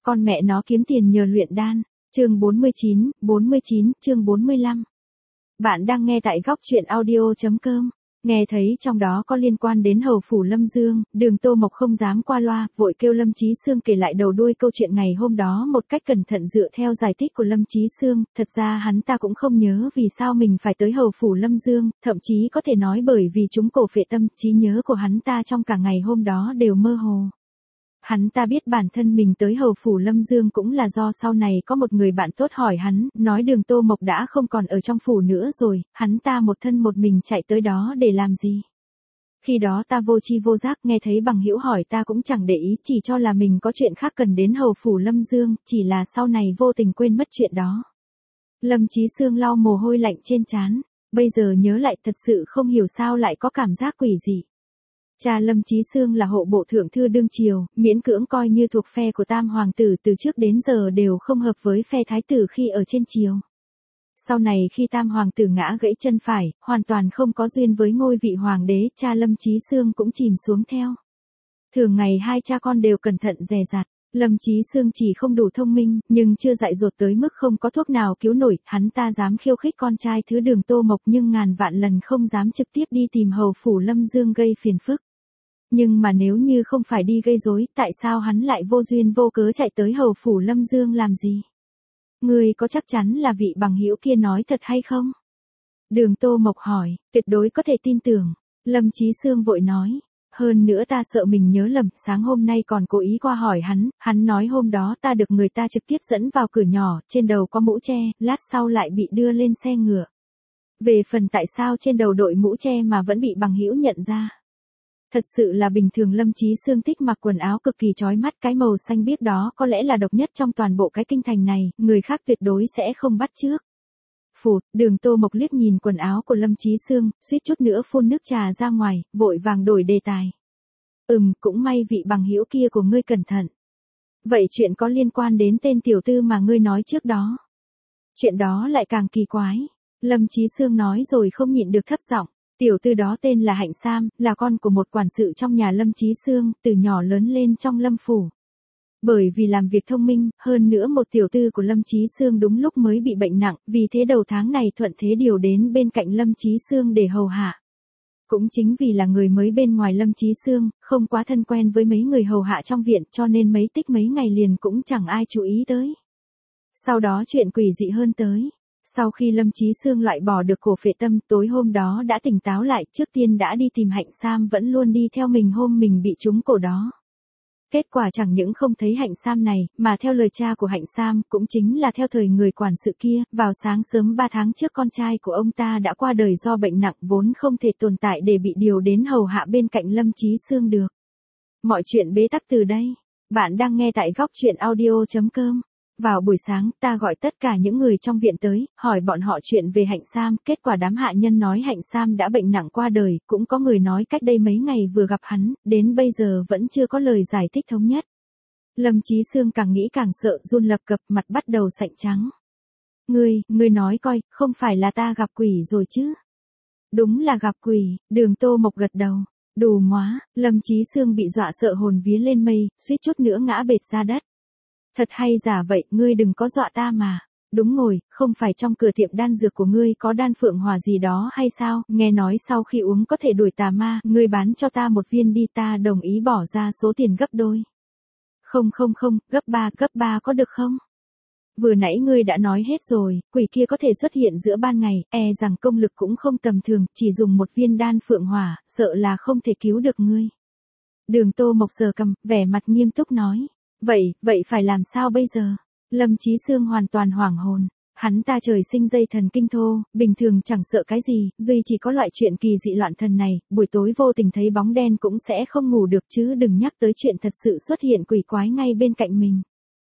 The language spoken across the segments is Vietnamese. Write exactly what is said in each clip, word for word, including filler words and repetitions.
Con mẹ nó kiếm tiền nhờ luyện đan. Chương bốn mươi chín, bốn mươi chín, chương bốn mươi lăm. Bạn đang nghe tại góc truyện audio chấm com. Nghe thấy trong đó có liên quan đến hầu phủ Lâm Dương, Đường Tô Mộc không dám qua loa, vội kêu Lâm Chí Xương kể lại đầu đuôi câu chuyện ngày hôm đó một cách cẩn thận dựa theo giải thích của Lâm Chí Xương. Thật ra hắn ta cũng không nhớ vì sao mình phải tới hầu phủ Lâm Dương, thậm chí có thể nói bởi vì chúng cổ phệ tâm, trí nhớ của hắn ta trong cả ngày hôm đó đều mơ hồ. Hắn ta biết bản thân mình tới hầu phủ Lâm Dương cũng là do sau này có một người bạn tốt hỏi hắn, nói Đường Tô Mộc đã không còn ở trong phủ nữa rồi, hắn ta một thân một mình chạy tới đó để làm gì. Khi đó ta vô tri vô giác nghe thấy bằng hữu hỏi ta cũng chẳng để ý, chỉ cho là mình có chuyện khác cần đến hầu phủ Lâm Dương, chỉ là sau này vô tình quên mất chuyện đó. Lâm Chí Xương lau mồ hôi lạnh trên trán, bây giờ nhớ lại thật sự không hiểu sao lại có cảm giác quỷ dị. Cha Lâm Chí Xương là hộ bộ thượng thư đương triều, miễn cưỡng coi như thuộc phe của Tam hoàng tử, từ trước đến giờ đều không hợp với phe thái tử khi ở trên triều. Sau này khi Tam hoàng tử ngã gãy chân phải, hoàn toàn không có duyên với ngôi vị hoàng đế, cha Lâm Chí Xương cũng chìm xuống theo. Thường ngày hai cha con đều cẩn thận dè dặt. Lâm Chí Xương chỉ không đủ thông minh, nhưng chưa dại dột tới mức không có thuốc nào cứu nổi, hắn ta dám khiêu khích con trai thứ Đường Tô Mộc nhưng ngàn vạn lần không dám trực tiếp đi tìm hầu phủ Lâm Dương gây phiền phức. Nhưng mà nếu như không phải đi gây rối, tại sao hắn lại vô duyên vô cớ chạy tới hầu phủ Lâm Dương làm gì? Ngươi có chắc chắn là vị bằng hữu kia nói thật hay không? Đường Tô Mộc hỏi, tuyệt đối có thể tin tưởng. Lâm Chí Xương vội nói. Hơn nữa ta sợ mình nhớ lầm, sáng hôm nay còn cố ý qua hỏi hắn, hắn nói hôm đó ta được người ta trực tiếp dẫn vào cửa nhỏ, trên đầu có mũ che, lát sau lại bị đưa lên xe ngựa. Về phần tại sao trên đầu đội mũ che mà vẫn bị bằng hữu nhận ra. Thật sự là bình thường. Lâm Chí Xương thích mặc quần áo cực kỳ chói mắt, cái màu xanh biếc đó có lẽ là độc nhất trong toàn bộ cái kinh thành này, người khác tuyệt đối sẽ không bắt chước. Phụt, Đường Tô Mộc liếc nhìn quần áo của Lâm Chí Xương, suýt chút nữa phun nước trà ra ngoài, vội vàng đổi đề tài. Ừm, cũng may vị bằng hữu kia của ngươi cẩn thận. Vậy chuyện có liên quan đến tên tiểu tư mà ngươi nói trước đó. Chuyện đó lại càng kỳ quái. Lâm Chí Xương nói rồi không nhịn được thấp giọng. Tiểu tư đó tên là Hạnh Sam, là con của một quản sự trong nhà Lâm Chí Xương, từ nhỏ lớn lên trong Lâm phủ. Bởi vì làm việc thông minh, hơn nữa một tiểu tư của Lâm Chí Xương đúng lúc mới bị bệnh nặng, vì thế đầu tháng này thuận thế điều đến bên cạnh Lâm Chí Xương để hầu hạ. Cũng chính vì là người mới bên ngoài Lâm Chí Xương, không quá thân quen với mấy người hầu hạ trong viện, cho nên mấy tích mấy ngày liền cũng chẳng ai chú ý tới. Sau đó chuyện quỷ dị hơn tới. Sau khi Lâm Chí Xương loại bỏ được cổ phệ tâm, tối hôm đó đã tỉnh táo lại, trước tiên đã đi tìm Hạnh Sam vẫn luôn đi theo mình hôm mình bị trúng cổ đó. Kết quả chẳng những không thấy Hạnh Sam này, mà theo lời cha của Hạnh Sam, cũng chính là theo thời người quản sự kia, vào sáng sớm ba tháng trước con trai của ông ta đã qua đời do bệnh nặng vốn không thể tồn tại để bị điều đến hầu hạ bên cạnh Lâm Chí Xương được. Mọi chuyện bế tắc từ đây. Bạn đang nghe tại góc truyện audio chấm com. Vào buổi sáng, ta gọi tất cả những người trong viện tới, hỏi bọn họ chuyện về Hạnh Sam, kết quả đám hạ nhân nói Hạnh Sam đã bệnh nặng qua đời, cũng có người nói cách đây mấy ngày vừa gặp hắn, đến bây giờ vẫn chưa có lời giải thích thống nhất. Lâm Chí Xương càng nghĩ càng sợ, run lập cập, mặt bắt đầu sạnh trắng. Ngươi, ngươi nói coi, không phải là ta gặp quỷ rồi chứ? Đúng là gặp quỷ, Đường Tô Mộc gật đầu. Đù móa, Lâm Chí Xương bị dọa sợ hồn vía lên mây, suýt chút nữa ngã bệt ra đất. Thật hay giả vậy, ngươi đừng có dọa ta mà. Đúng rồi, không phải trong cửa tiệm đan dược của ngươi có đan phượng hỏa gì đó hay sao, nghe nói sau khi uống có thể đuổi tà ma, ngươi bán cho ta một viên đi, ta đồng ý bỏ ra số tiền gấp đôi. Không không không, gấp ba, gấp ba có được không? Vừa nãy ngươi đã nói hết rồi, quỷ kia có thể xuất hiện giữa ban ngày, e rằng công lực cũng không tầm thường, chỉ dùng một viên đan phượng hỏa, sợ là không thể cứu được ngươi. Đường Tô Mộc sờ cằm, vẻ mặt nghiêm túc nói. Vậy, vậy phải làm sao bây giờ? Lâm Chí Xương hoàn toàn hoảng hồn. Hắn ta trời sinh dây thần kinh thô, bình thường chẳng sợ cái gì, duy chỉ có loại chuyện kỳ dị loạn thần này, buổi tối vô tình thấy bóng đen cũng sẽ không ngủ được, chứ đừng nhắc tới chuyện thật sự xuất hiện quỷ quái ngay bên cạnh mình.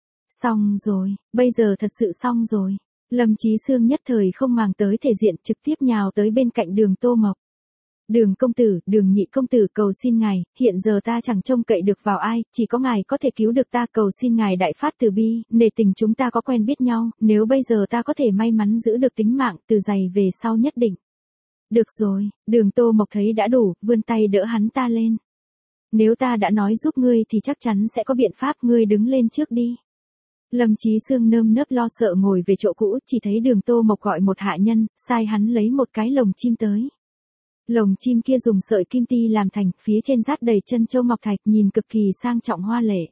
Xong rồi, bây giờ thật sự xong rồi. Lâm Chí Xương nhất thời không màng tới thể diện, trực tiếp nhào tới bên cạnh Đường Tô Mộc. Đường công tử, Đường nhị công tử, cầu xin ngài, hiện giờ ta chẳng trông cậy được vào ai, chỉ có ngài có thể cứu được ta, cầu xin ngài đại phát từ bi, nể tình chúng ta có quen biết nhau, nếu bây giờ ta có thể may mắn giữ được tính mạng, từ giày về sau nhất định. Được rồi, Đường Tô Mộc thấy đã đủ, vươn tay đỡ hắn ta lên. Nếu ta đã nói giúp ngươi thì chắc chắn sẽ có biện pháp, ngươi đứng lên trước đi. Lâm Chí Sương nơm nớp lo sợ ngồi về chỗ cũ, chỉ thấy Đường Tô Mộc gọi một hạ nhân, sai hắn lấy một cái lồng chim tới. Lồng chim kia dùng sợi kim ti làm thành, phía trên dát đầy chân châu ngọc thạch, nhìn cực kỳ sang trọng hoa lệ.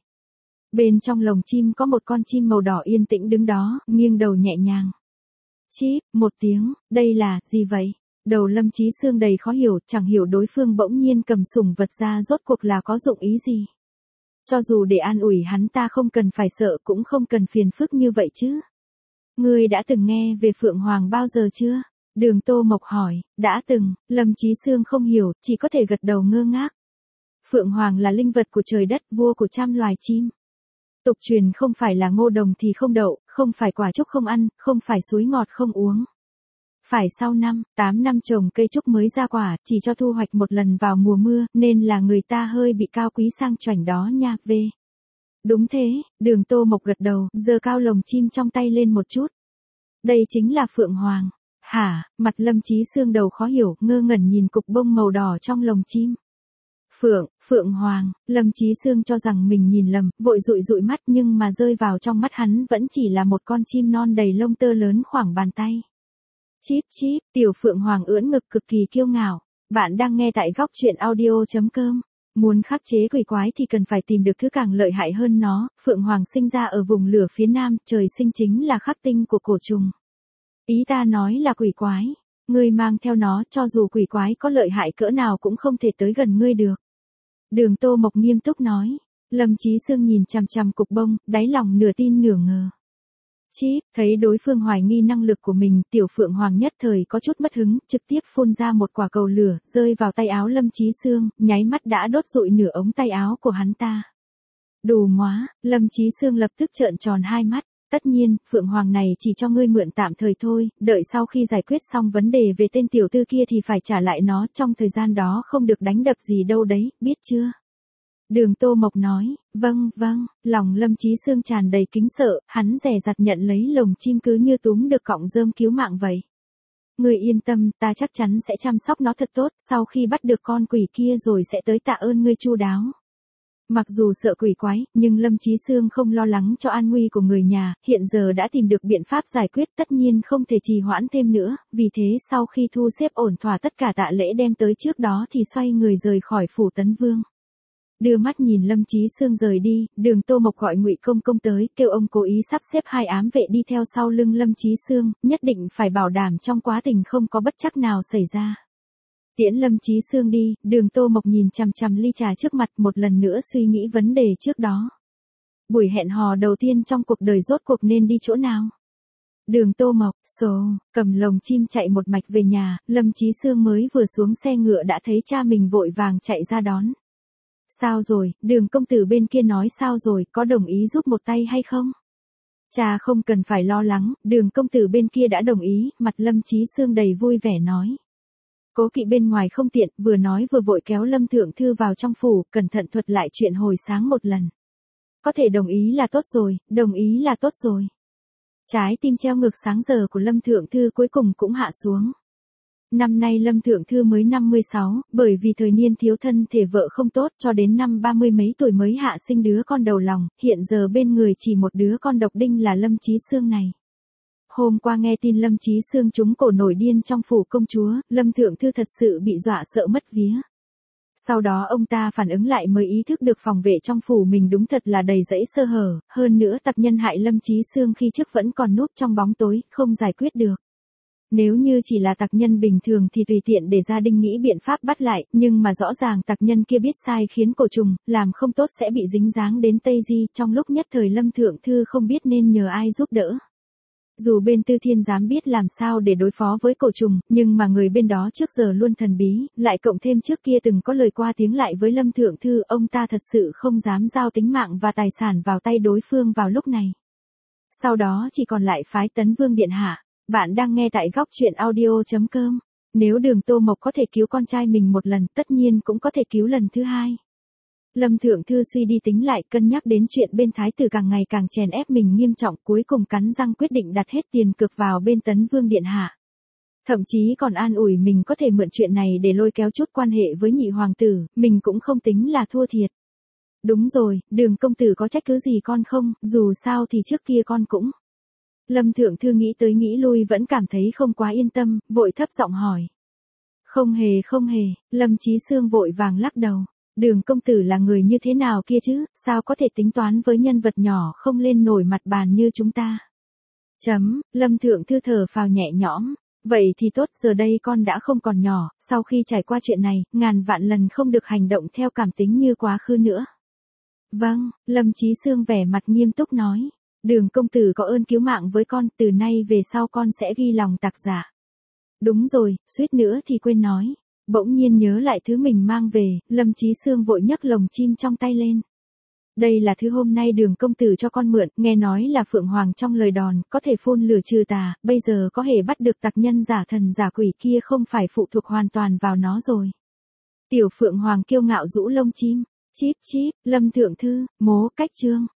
Bên trong lồng chim có một con chim màu đỏ yên tĩnh đứng đó, nghiêng đầu nhẹ nhàng. Chíp, một tiếng, đây là, gì vậy? Đầu Lâm Chí Sương đầy khó hiểu, chẳng hiểu đối phương bỗng nhiên cầm sủng vật ra rốt cuộc là có dụng ý gì. Cho dù để an ủi hắn ta không cần phải sợ cũng không cần phiền phức như vậy chứ. Ngươi đã từng nghe về Phượng Hoàng bao giờ chưa? Đường Tô Mộc hỏi, đã từng, Lâm Chí Sương không hiểu, chỉ có thể gật đầu ngơ ngác. Phượng Hoàng là linh vật của trời đất, vua của trăm loài chim. Tục truyền không phải là ngô đồng thì không đậu, không phải quả trúc không ăn, không phải suối ngọt không uống. Phải sau năm, tám năm trồng cây trúc mới ra quả, chỉ cho thu hoạch một lần vào mùa mưa, nên là người ta hơi bị cao quý sang chảnh đó nha, về. Đúng thế, Đường Tô Mộc gật đầu, giơ cao lồng chim trong tay lên một chút. Đây chính là Phượng Hoàng. Hả, mặt Lâm Chí Sương đầu khó hiểu, ngơ ngẩn nhìn cục bông màu đỏ trong lồng chim. Phượng, Phượng Hoàng, Lâm Chí Sương cho rằng mình nhìn lầm, vội dụi dụi mắt nhưng mà rơi vào trong mắt hắn vẫn chỉ là một con chim non đầy lông tơ lớn khoảng bàn tay. Chíp chíp, tiểu Phượng Hoàng ưỡn ngực cực kỳ kiêu ngạo. Bạn đang nghe tại góc truyện audio chấm com. Muốn khắc chế quỷ quái thì cần phải tìm được thứ càng lợi hại hơn nó. Phượng Hoàng sinh ra ở vùng lửa phía nam, trời sinh chính là khắc tinh của cổ trùng. Ý ta nói là quỷ quái. Ngươi mang theo nó, cho dù quỷ quái có lợi hại cỡ nào cũng không thể tới gần ngươi được. Đường Tô Mộc nghiêm túc nói. Lâm Chí Sương nhìn chằm chằm cục bông, đáy lòng nửa tin nửa ngờ. Chíp, thấy đối phương hoài nghi năng lực của mình, tiểu Phượng Hoàng nhất thời có chút mất hứng, trực tiếp phun ra một quả cầu lửa, rơi vào tay áo Lâm Chí Sương, nháy mắt đã đốt rụi nửa ống tay áo của hắn ta. Đù móa, Lâm Chí Sương lập tức trợn tròn hai mắt. Tất nhiên, Phượng Hoàng này chỉ cho ngươi mượn tạm thời thôi, đợi sau khi giải quyết xong vấn đề về tên tiểu tư kia thì phải trả lại nó, trong thời gian đó không được đánh đập gì đâu đấy, biết chưa? Đường Tô Mộc nói, vâng, vâng, lòng Lâm Chí Sương tràn đầy kính sợ, hắn dè dặt nhận lấy lồng chim cứ như túm được cọng rơm cứu mạng vậy. Ngươi yên tâm, ta chắc chắn sẽ chăm sóc nó thật tốt, sau khi bắt được con quỷ kia rồi sẽ tới tạ ơn ngươi chu đáo. Mặc dù sợ quỷ quái, nhưng Lâm Chí Sương không lo lắng cho an nguy của người nhà, hiện giờ đã tìm được biện pháp giải quyết tất nhiên không thể trì hoãn thêm nữa, vì thế sau khi thu xếp ổn thỏa tất cả tạ lễ đem tới trước đó thì xoay người rời khỏi phủ Tấn Vương. Đưa mắt nhìn Lâm Chí Sương rời đi, Đường Tô Mộc gọi Ngụy Công Công tới, kêu ông cố ý sắp xếp hai ám vệ đi theo sau lưng Lâm Chí Sương, nhất định phải bảo đảm trong quá trình không có bất trắc nào xảy ra. Tiễn Lâm Chí Sương đi, Đường Tô Mộc nhìn chằm chằm ly trà trước mặt một lần nữa suy nghĩ vấn đề trước đó. Buổi hẹn hò đầu tiên trong cuộc đời rốt cuộc nên đi chỗ nào? Đường Tô Mộc, sồ, cầm lồng chim chạy một mạch về nhà, Lâm Chí Sương mới vừa xuống xe ngựa đã thấy cha mình vội vàng chạy ra đón. Sao rồi, Đường công tử bên kia nói sao rồi, có đồng ý giúp một tay hay không? Cha không cần phải lo lắng, Đường công tử bên kia đã đồng ý, mặt Lâm Chí Sương đầy vui vẻ nói. Cố Kỵ bên ngoài không tiện, vừa nói vừa vội kéo Lâm Thượng Thư vào trong phủ, cẩn thận thuật lại chuyện hồi sáng một lần. Có thể đồng ý là tốt rồi, đồng ý là tốt rồi. Trái tim treo ngược sáng giờ của Lâm Thượng Thư cuối cùng cũng hạ xuống. Năm nay Lâm Thượng Thư mới năm mươi sáu, bởi vì thời niên thiếu thân thể vợ không tốt cho đến năm ba mươi mấy tuổi mới hạ sinh đứa con đầu lòng, hiện giờ bên người chỉ một đứa con độc đinh là Lâm Chí Sương này. Hôm qua nghe tin Lâm Chí Sương trúng cổ nổi điên trong phủ công chúa, Lâm Thượng Thư thật sự bị dọa sợ mất vía. Sau đó ông ta phản ứng lại mới ý thức được phòng vệ trong phủ mình đúng thật là đầy rẫy sơ hở, hơn nữa tặc nhân hại Lâm Chí Sương khi trước vẫn còn núp trong bóng tối, không giải quyết được. Nếu như chỉ là tặc nhân bình thường thì tùy tiện để gia đình nghĩ biện pháp bắt lại, nhưng mà rõ ràng tặc nhân kia biết sai khiến cổ trùng, làm không tốt sẽ bị dính dáng đến Tây Di, trong lúc nhất thời Lâm Thượng Thư không biết nên nhờ ai giúp đỡ. Dù bên Tư Thiên Giám biết làm sao để đối phó với cổ trùng, nhưng mà người bên đó trước giờ luôn thần bí, lại cộng thêm trước kia từng có lời qua tiếng lại với Lâm Thượng Thư, ông ta thật sự không dám giao tính mạng và tài sản vào tay đối phương vào lúc này. Sau đó chỉ còn lại phái Tấn Vương điện hạ. Bạn đang nghe tại góc truyện audio chấm com. Nếu Đường Tô Mộc có thể cứu con trai mình một lần, tất nhiên cũng có thể cứu lần thứ hai. Lâm Thượng Thư suy đi tính lại, cân nhắc đến chuyện bên thái tử càng ngày càng chèn ép mình nghiêm trọng, cuối cùng cắn răng quyết định đặt hết tiền cược vào bên Tấn Vương điện hạ. Thậm chí còn an ủi mình có thể mượn chuyện này để lôi kéo chút quan hệ với nhị hoàng tử, mình cũng không tính là thua thiệt. Đúng rồi, Đường công tử có trách cứ gì con không, dù sao thì trước kia con cũng. Lâm thượng thư nghĩ tới nghĩ lui vẫn cảm thấy không quá yên tâm, vội thấp giọng hỏi. Không hề không hề, Lâm Chí Xương vội vàng lắc đầu. Đường công tử là người như thế nào kia chứ, sao có thể tính toán với nhân vật nhỏ không lên nổi mặt bàn như chúng ta. Chấm, Lâm thượng thư thở phào nhẹ nhõm. Vậy thì tốt, giờ đây con đã không còn nhỏ, sau khi trải qua chuyện này, ngàn vạn lần không được hành động theo cảm tính như quá khứ nữa. Vâng, Lâm Chí Xương vẻ mặt nghiêm túc nói. Đường công tử có ơn cứu mạng với con, từ nay về sau con sẽ ghi lòng tạc giả. Đúng rồi, suýt nữa thì quên nói. Bỗng nhiên nhớ lại thứ mình mang về, Lâm Chí Xương vội nhấc lồng chim trong tay lên. Đây là thứ hôm nay Đường công tử cho con mượn, nghe nói là Phượng Hoàng trong lời đòn, có thể phun lửa trừ tà, bây giờ có thể bắt được tặc nhân giả thần giả quỷ kia không phải phụ thuộc hoàn toàn vào nó rồi. Tiểu Phượng Hoàng kiêu ngạo rũ lông chim, chíp chíp, Lâm thượng thư, mố cách trương.